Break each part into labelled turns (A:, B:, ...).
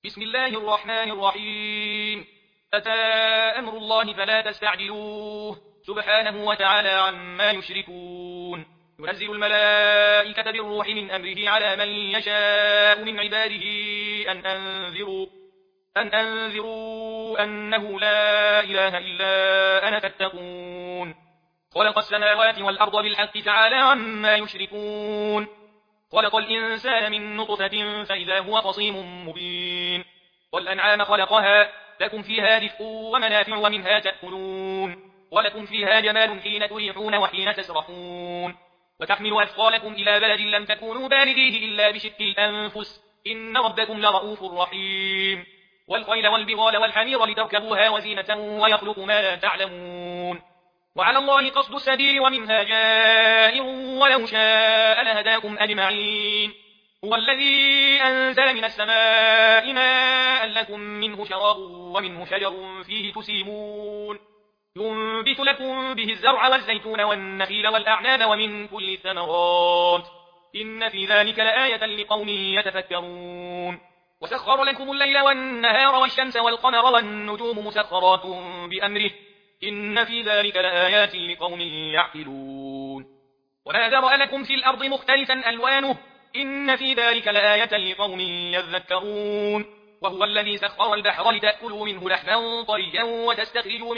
A: بسم الله الرحمن الرحيم. أتى أمر الله فلا تستعجلوه سبحانه وتعالى عما يشركون. ينزل الملائكة بالروح من أمره على من يشاء من عباده أن أنذروا أنه لا إله إلا أنا فاتقون. خلق السماوات والأرض بالحق تعالى عما يشركون. خلق الإنسان من نطفة فإذا هو خصيم مبين. والأنعام خلقها لكم فيها دفء ومنافع ومنها تأكلون. ولكم فيها جمال حين تريحون وحين تسرحون. وتحمل أثقالكم إلى بلد لم تكونوا بالغيه إلا بشق الأنفس إن ربكم لرؤوف رحيم. والخيل والبغال والحمير لتركبوها وزينة ويخلق ما لا تعلمون. وعلى الله قصد السبيل ومنها جائر ولو شاء لهداكم أجمعين. هو الذي أنزل من السماء ماء لكم منه شراب ومنه شجر فيه تسيمون. ينبت لكم به الزرع والزيتون والنخيل والأعناب ومن كل الثمرات إن في ذلك لآية لقوم يتفكرون. وسخر لكم الليل والنهار والشمس والقمر والنجوم مسخرات بأمره إن في ذلك لآيات لقوم يعقلون. وما ذرأ لكم في الأرض مختلفا ألوانه إن في ذلك لآية لقوم يذكرون. وهو الذي سخر البحر لتأكلوا منه لحما طريا وتستخرجوا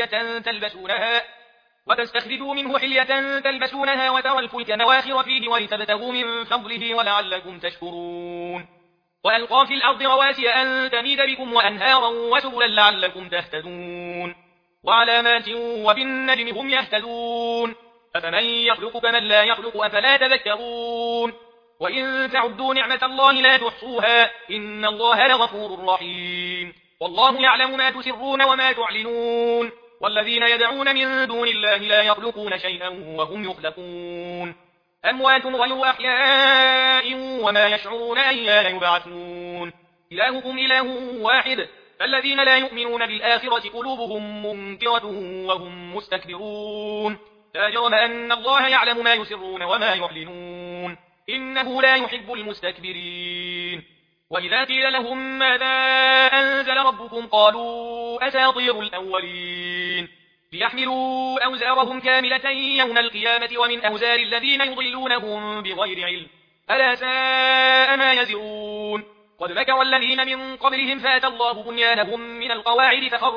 A: منه حلية تلبسونها وترى الفلك مواخر فيه ولتبتغوا من فضله ولعلكم تشكرون. وألقى في الأرض رواسي أن تميد بكم وأنهارا وسبلا لعلكم تهتدون. وعلامات وبالنجم هم يهتدون. أفمن يخلق كمن لا يخلق أفلا تذكرون. وإن تعدوا نعمة الله لا تحصوها إن الله لغفور رحيم. والله يعلم ما تسرون وما تعلنون. والذين يدعون من دون الله لا يخلقون شيئا وهم يخلقون. أموات غير أحياء وما يشعرون أيان يبعثون. إلهكم إله واحد فالذين لا يؤمنون بالآخرة قلوبهم منكرة وهم مستكبرون. لا جرم أن الله يعلم ما يسرون وما يعلنون إنه لا يحب المستكبرين. وإذا قيل لهم ماذا أنزل ربكم قالوا أساطير الأولين. ليحملوا أوزارهم كاملة يوم القيامة ومن أوزار الذين يضلونهم بغير علم ألا ساء ما يزرون. قد مكر الذين من قبلهم فأتى الله بنيانهم من القواعد فخر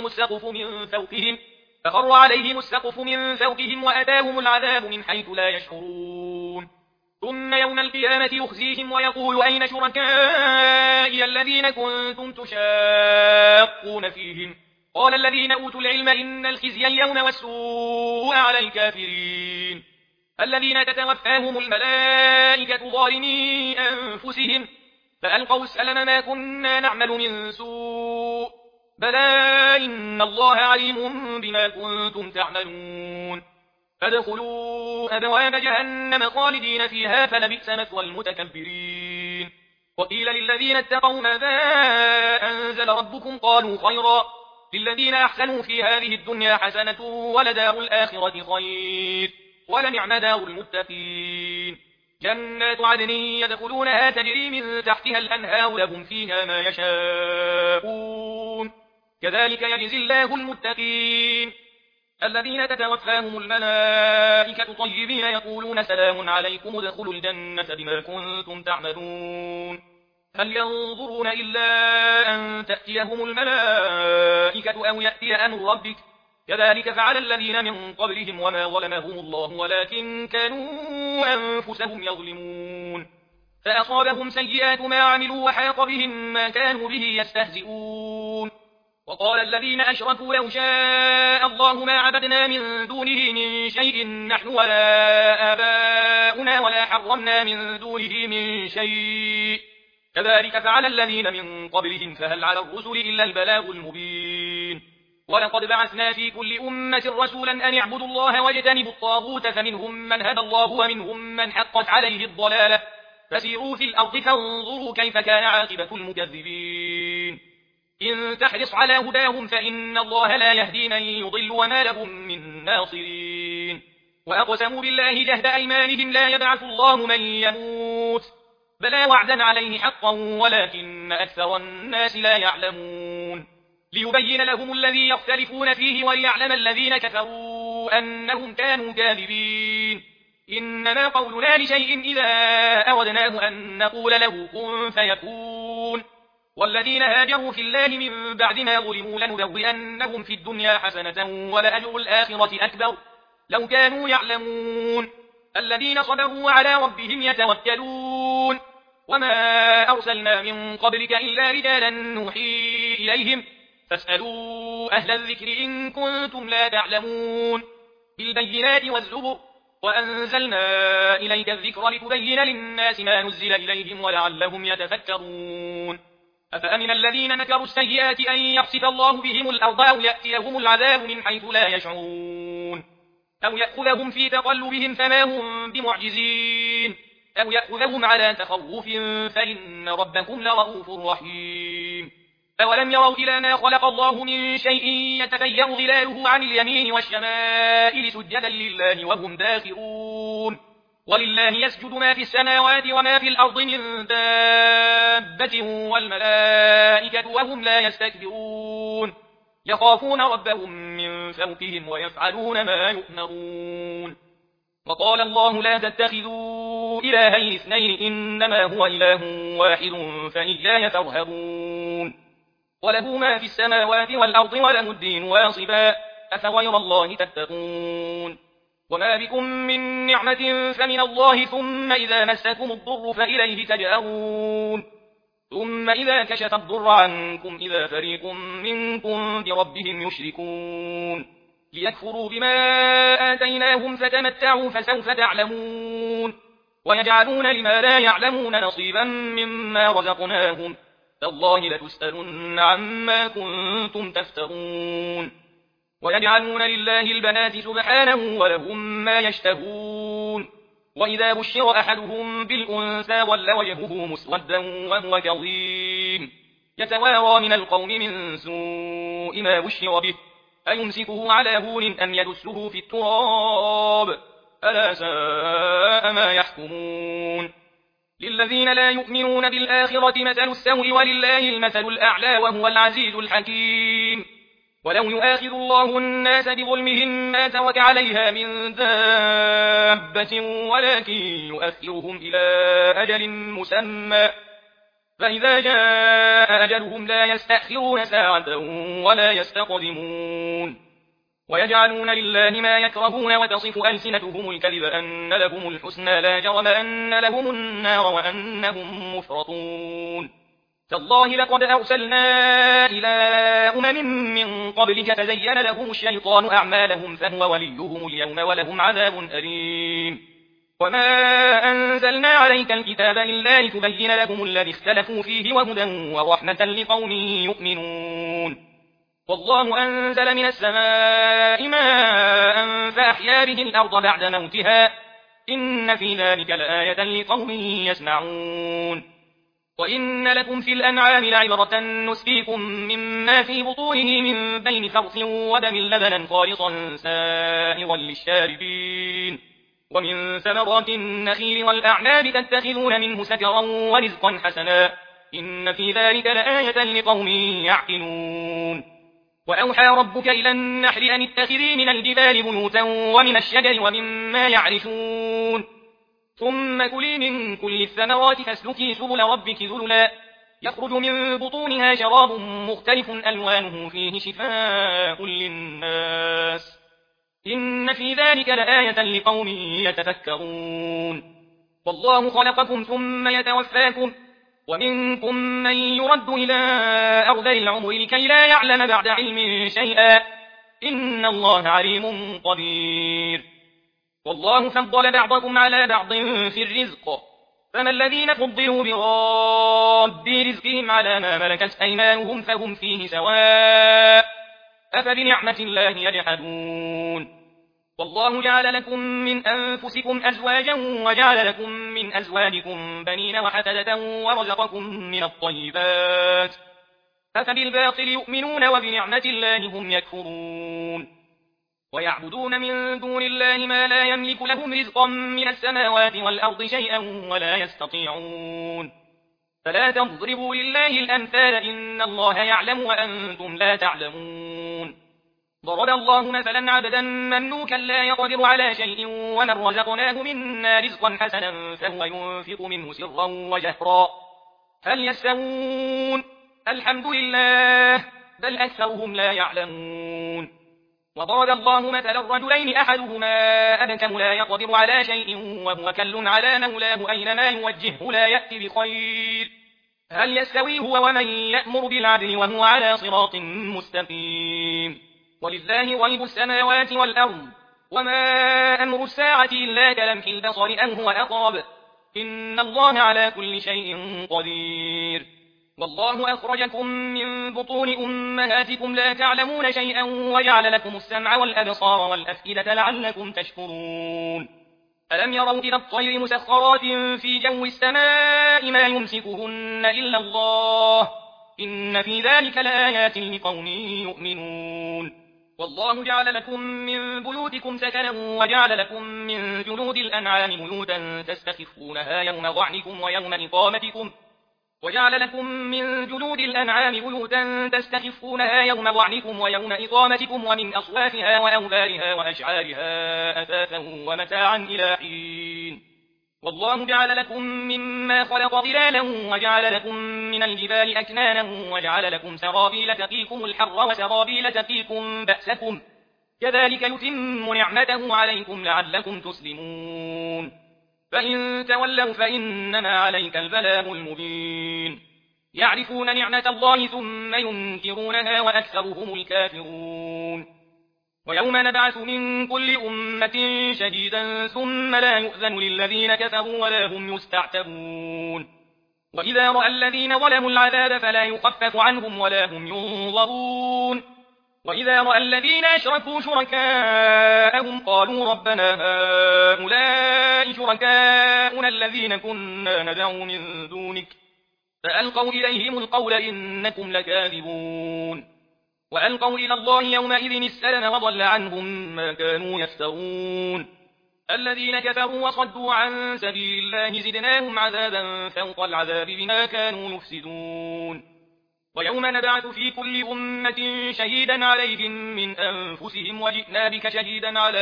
A: عليهم السقف من فوقهم وأتاهم العذاب من حيث لا يشعرون. ثم يوم القيامة يخزيهم ويقول أين شركائي الذين كنتم تشاقون فيهم قال الذين أوتوا العلم إن الخزي اليوم والسوء على الكافرين الذين تتوفاهم الملائكة ظالمي أنفسهم فألقوا السلم ما كنا نعمل من سوء بلى إن الله عليم بما كنتم تعملون. فادخلوا أبواب جهنم خالدين فيها فلبئس مثوى المتكبرين. وقيل للذين اتقوا ماذا أنزل ربكم قالوا خيرا للذين أحسنوا في هذه الدنيا حسنة ولدار الآخرة خير ولنعم دار المتقين. جنات عدن يدخلونها تجري من تحتها الأنهار لهم فيها ما يشاءون كذلك يجزي الله المتقين. الذين تتوفاهم الملائكة طيبين يقولون سلام عليكم ادخلوا الجنة بما كنتم تعملون. هل ينظرون إلا أن تأتيهم الملائكة أو يأتي أمر ربك كذلك فعل الذين من قبلهم وما ظلمهم الله ولكن كانوا أنفسهم يظلمون. فأصابهم سيئات ما عملوا وحاق بهم ما كانوا به يستهزئون. وقال الذين أشركوا لو شاء الله ما عبدنا من دونه من شيء نحن ولا آباؤنا ولا حرمنا من دونه من شيء كذلك فعل الذين من قبلهم فهل على الرسل إلا البلاغ المبين. ولقد بعثنا في كل أمة رسولا أن يعبدوا الله واجتنبوا الطاغوت فمنهم من هدى الله ومنهم من حقت عليه الضلالة فسيروا في الأرض فانظروا كيف كان عاقبة المكذبين. إن تحرص على هداهم فإن الله لا يهدي من يضل وما لهم من ناصرين. وأقسموا بالله جهد أيمانهم لا يبعث الله من يموت بلى وعدا عليه حقا ولكن أكثر الناس لا يعلمون ليبين لهم الذي يختلفون فيه وليعلم الذين كفروا أنهم كانوا كاذبين إنما قولنا لشيء إذا أردناه أن نقول له كن فيكون والذين هاجروا في الله من بعد ما ظلموا لنبوئنهم في الدنيا حسنة ولأجر الآخرة أكبر لو كانوا يعلمون الذين صبروا وعلى ربهم يتوكلون وما أرسلنا من قبلك إلا رجالا نوحي إليهم فاسألوا أهل الذكر إن كنتم لا تعلمون بالبينات والزبر وأنزلنا إليك الذكر لتبين للناس ما نزل إليهم ولعلهم يتفكرون أفأمن الذين مكروا السيئات أن يخسف الله بهم الأرض أو يأتيهم العذاب من حيث لا يشعرون أو يأخذهم في تقلبهم فما هم بمعجزين أو يأخذهم على تخوف فإن ربكم لرؤوف رحيم أولم يروا إلى ما خلق الله من شيء يتفيأ ظلاله عن اليمين والشمائل سجدا لله وهم داخرون ولله يسجد ما في السماوات وما في الأرض من دابة والملائكة وهم لا يستكبرون يخافون ربهم من فوقهم ويفعلون ما يؤمرون وقال الله لا تتخذوا إلهين اثنين إنما هو إله واحد فإياي فارهبون وله ما في السماوات والأرض وله الدين واصبا أفغير الله تتقون وما بكم من نعمة فمن الله ثم إذا مسكم الضر فإليه تجأرون ثم إذا كشف الضر عنكم إذا فريق منكم بربهم يشركون ليكفروا بما آتيناهم فتمتعوا فسوف تعلمون ويجعلون لما لا يعلمون نصيبا مما رزقناهم تالله لتسألن عما كنتم تفترون ويجعلون لله البنات سبحانه ولهم ما يشتهون وإذا بشر أحدهم بالأنثى ظل وجهه مسودا وهو كظيم يتوارى من القوم من سوء ما بشر به أيمسكه على هون أم يدسه في التراب ألا ساء ما يحكمون للذين لا يؤمنون بالآخرة مثل السوء ولله المثل الأعلى وهو العزيز الحكيم ولو يؤاخذ الله الناس بظلمهم ما ترك عليها من دابة ولكن يؤخرهم إلى أجل مسمى فإذا جاء أجلهم لا يستأخرون ساعة ولا يستقدمون ويجعلون لله ما يكرهون وتصف ألسنتهم الكذب أن لهم الحسنى لا جرم أن لهم النار وأنهم مفرطون تالله لقد أرسلنا إلى من قبلك فزين لهم الشيطان أعمالهم فهو وليهم اليوم ولهم عذاب أليم وما أنزلنا عليك الكتاب إلا لتبين لهم الذي اختلفوا فيه وهدى ورحمة لقوم يؤمنون والله أنزل من السماء ماء فأحيا به الأرض بعد موتها إن في ذلك لآية لقوم يسمعون وإن لكم في الأنعام لعبرة نسقيكم مما في بطونه من بين فرث ودم لبنا خالصا سائغا للشاربين ومن ثمرات النخيل والأعناب تتخذون منه سكرا ورزقا حسنا إن في ذلك لآية لقوم يعقلون وأوحى ربك إلى النحل أن اتخذي من الجبال بيوتا ومن الشجر ومما يعرشون ثم كلي من كل الثمرات فاسلكي سبل ربك ذللا يخرج من بطونها شراب مختلف ألوانه فيه شفاء للناس إن في ذلك لآية لقوم يتفكرون والله خلقكم ثم يتوفاكم ومنكم من يرد إلى أرذل العمر لكي لا يعلم بعد علم شيئا إن الله عليم قدير والله فضل بعضكم على بعض في الرزق فما الذين فضلوا براد رزقهم على ما ملكت أيمانهم فهم فيه سواء أفبنعمة الله يجحدون والله جعل لكم من أنفسكم أزواجا وجعل لكم من أزواجكم بنين وحفدة ورزقكم من الطيبات أفبالباطل يؤمنون وبنعمة الله هم يكفرون ويعبدون من دون الله ما لا يملك لهم رزقا من السماوات والأرض شيئا ولا يستطيعون فلا تضربوا لله الأمثال إن الله يعلم وأنتم لا تعلمون ضرب الله مثلا عبدا مملوكا لا يقدر على شيء ومن رزقناه منا رزقا حسنا فهو ينفق منه سرا وجهرا هل يستوون الحمد لله بل أكثرهم لا يعلمون وضرب الله مثلا الرجلين أحدهما أبكم لا يقدر على شيء وهو كل على مولاه أينما يوجهه لا يأتي بخير هل يستوي هو ومن يأمر بالعدل وهو على صراط مستقيم ولله غيب السماوات والأرض وما أمر الساعة إلا كلمح البصر أو هو أقرب إن الله على كل شيء قدير والله أخرجكم من بطون أمهاتكم لا تعلمون شيئا وجعل لكم السمع والأبصار والأفئدة لعلكم تشكرون ألم يروا إلى الطير مسخرات في جو السماء ما يمسكهن إلا الله إن في ذلك لآيات لقوم يؤمنون والله جعل لكم من بيوتكم سكنا وجعل لكم من جلود الأنعام بيوتا تستخفونها يوم ضعنكم ويوم إقامتكم وجعل لكم من جلود الأنعام بيوتا تستخفونها يوم ضعنكم ويوم إقامتكم ومن أصوافها وأوبارها وأشعارها أثاثا ومتاعا إلى حين والله جعل لكم مما خلق ظلالا وجعل لكم من الجبال أكنانا وجعل لكم سرابيل تقيكم الحر وسرابيل تقيكم بأسكم كذلك يتم نعمته عليكم لعلكم تسلمون فإن تولوا فإنما عليك البلاغ المبين يعرفون نعمة الله ثم ينكرونها وأكثرهم الكافرون ويوم نبعث من كل أمة شهيدا ثم لا يؤذن للذين كفروا ولا هم يستعتبون وإذا رأى الذين ظلموا العذاب فلا يخفف عنهم ولا هم ينظرون وإذا رأى الذين أشركوا شركاءهم قالوا ربنا هؤلاء شركاؤنا الذين كنا ندعو من دونك فألقوا إليهم القول إنكم لكاذبون وألقوا إلى الله يومئذ السلم وضل عنهم ما كانوا يفترون الذين كفروا وصدوا عن سبيل الله زدناهم عذابا فوق العذاب بما كانوا يفسدون ويوم نبعث في كل أمة شهيدا عليهم من أنفسهم وجئنا بك شهيدا على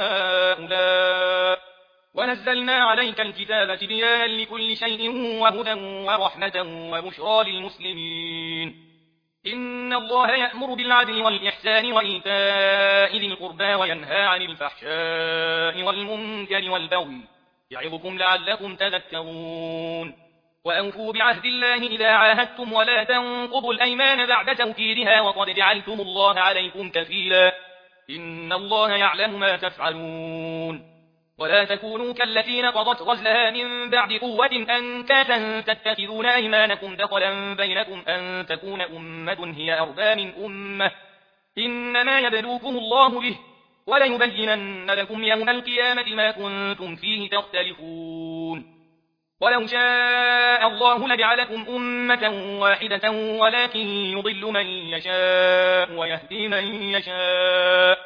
A: هؤلاء ونزلنا عليك الكتاب تبيانا لكل شيء وهدى ورحمة وبشرى للمسلمين إن الله يأمر بالعدل والإحسان وإيتاء ذي القربى وينهى عن الفحشاء والمنكر والبغي يعظكم لعلكم تذكرون وأوفوا بعهد الله إذا عاهدتم ولا تنقضوا الأيمان بعد توكيدها وقد جعلتم الله عليكم كفيلا إن الله يعلم ما تفعلون ولا تكونوا كالتي نقضت غزلها من بعد قوة أنكاثا تتخذون أيمانكم دخلا بينكم أن تكون أمة هي أربى من أمة إنما يبلوكم الله به وليبينن لكم يوم القيامة ما كنتم فيه تختلفون ولو شاء الله لجعلكم أمة واحدة ولكن يضل من يشاء ويهدي من يشاء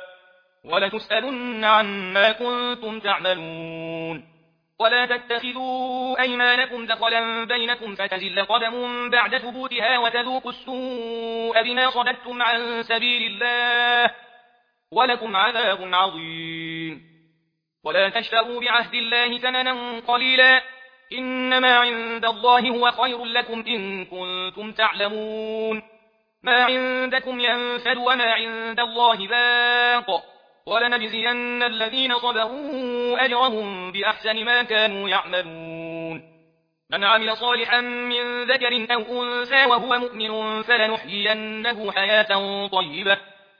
A: ولتسألن عما كنتم تعملون ولا تتخذوا أيمانكم دخلا بينكم فتزل قدم بعد ثبوتها وتذوقوا السوء بما صددتم عن سبيل الله ولكم عذاب عظيم ولا تشتروا بعهد الله ثمنا قليلا إنما عند الله هو خير لكم إن كنتم تعلمون ما عندكم ينفد وما عند الله باق ولنجزين الذين صبروا أجرهم بأحسن ما كانوا يعملون من عمل صالحا من ذكر أو أنثى وهو مؤمن فلنحيينه حياة طيبة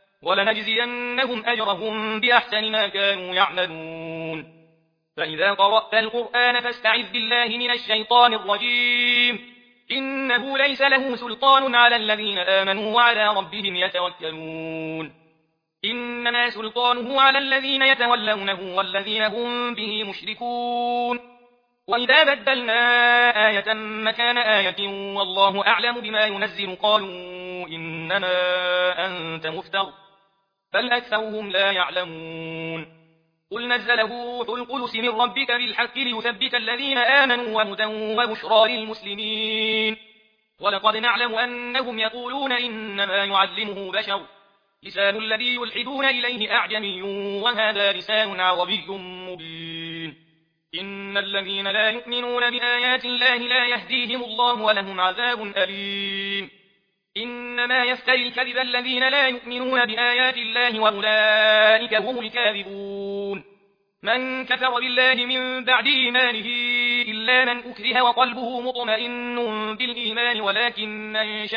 A: ولنجزينهم أجرهم بأحسن ما كانوا يعملون فإذا قرأت القرآن فاستعذ بالله من الشيطان الرجيم إنه ليس له سلطان على الذين آمنوا وعلى ربهم يتوكلون إنما سلطانه على الذين يتولونه والذين هم به مشركون وإذا بدلنا آية مكان آية والله أعلم بما ينزل قالوا إنما أنت مفتر بل أكثرهم لا يعلمون قل نزله روح القدس من ربك بالحق ليثبت الذين آمنوا وهدى وبشرى للمسلمين ولقد نعلم أنهم يقولون إنما يعلمه بشر لسان الذي يلحدون إليه أعجمي وهذا لسان عربي مبين إن الذين لا يؤمنون بآيات الله لا يهديهم الله ولهم عذاب أليم إنما يفتري الكذب الذين لا يؤمنون بآيات الله وأولئك هم الكاذبون من كفر بالله من بعد إيمانه إلا من أكره وقلبه مطمئن بالإيمان ولكن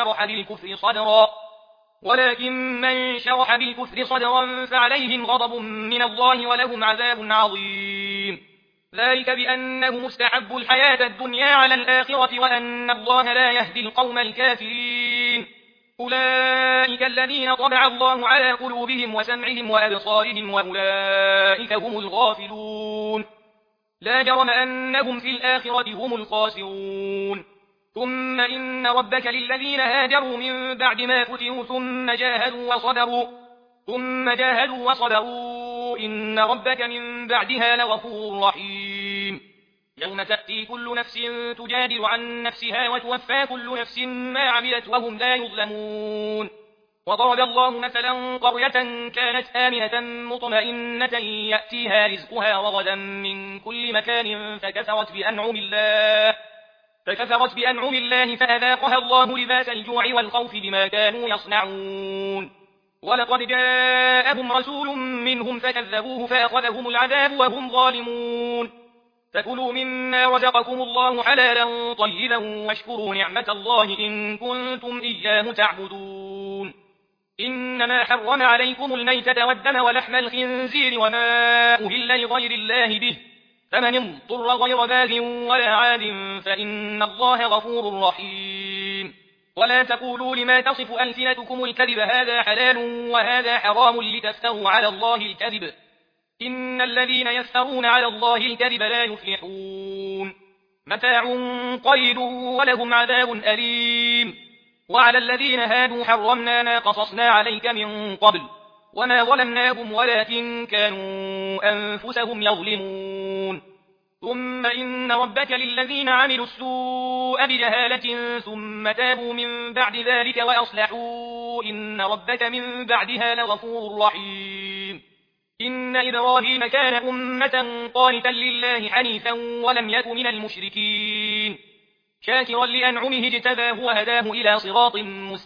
A: من شرح بالكفر صدرا فعليهم غضب من الله ولهم عذاب عظيم ذلك بأنهم استحبوا الحياة الدنيا على الآخرة وأن الله لا يهدي القوم الكافرين أولئك الذين طبع الله على قلوبهم وسمعهم وأبصارهم وأولئك هم الغافلون لا جرم أنهم في الآخرة هم الخاسرون ثم إن ربك للذين هاجروا من بعد ما فتنوا ثم جاهدوا وصبروا إن ربك من بعدها لغفور رحيم يوم تأتي كل نفس تجادل عن نفسها وتوفى كل نفس ما عملت وهم لا يظلمون وضرب الله مثلا قرية كانت آمنة مطمئنة يأتيها رزقها رغدا من كل مكان فكفرت بأنعم الله فأذاقها الله لباس الجوع والخوف بما كانوا يصنعون ولقد جاءهم رسول منهم فكذبوه فأخذهم العذاب وهم ظالمون فكلوا مما رزقكم الله حلالا طيبا واشكروا نعمة الله إن كنتم إياه تعبدون إنما حرم عليكم الميتة والدم ولحم الخنزير وما أهل لغير الله به فمن اضطر غير باغ ولا عاد فإن الله غفور رحيم ولا تقولوا لما تصف ألسنتكم الكذب هذا حلال وهذا حرام لتفتروا على الله الكذب إن الذين يفترون على الله الكذب لا يفلحون متاع قليل ولهم عذاب أليم وعلى الذين هادوا حرمنا ما قصصنا عليك من قبل وما ظلمناهم ولكن كانوا أنفسهم يظلمون ثم إن ربك للذين عملوا السوء بجهالة ثم تابوا من بعد ذلك وأصلحوا إن ربك من بعدها لغفور رحيم إن إبراهيم كان أمة قانتا لله حنيفا ولم يك من المشركين شاكرا لأنعمه اجتباه وهداه إلى صراط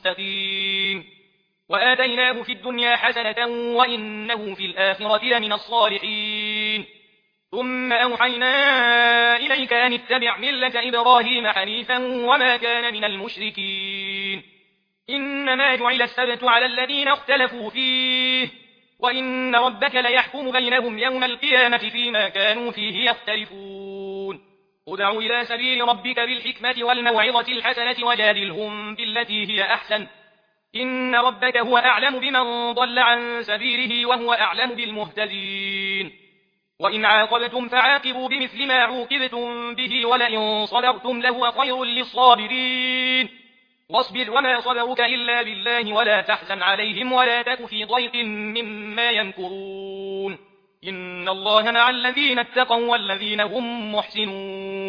A: مستقيم وآتيناه في الدنيا حسنة وإنه في الآخرة لمن الصالحين ثم أوحينا إليك أن اتبع ملة إبراهيم حنيفا وما كان من المشركين إنما جعل السبت على الذين اختلفوا فيه وإن ربك ليحكم بينهم يوم القيامة فيما كانوا فيه يختلفون ادع إلى سبيل ربك بالحكمة والموعظة الحسنة وجادلهم بالتي هي أحسن إن ربك هو أعلم بمن ضل عن سبيله وهو أعلم بالمهتدين وإن عاقبتم فعاقبوا بمثل ما عوقبتم به ولئن صبرتم لهو خير للصابرين واصبر وما صبرك إلا بالله ولا تحزن عليهم ولا تك في ضيق مما يمكرون إن الله مع الذين اتقوا والذين هم محسنون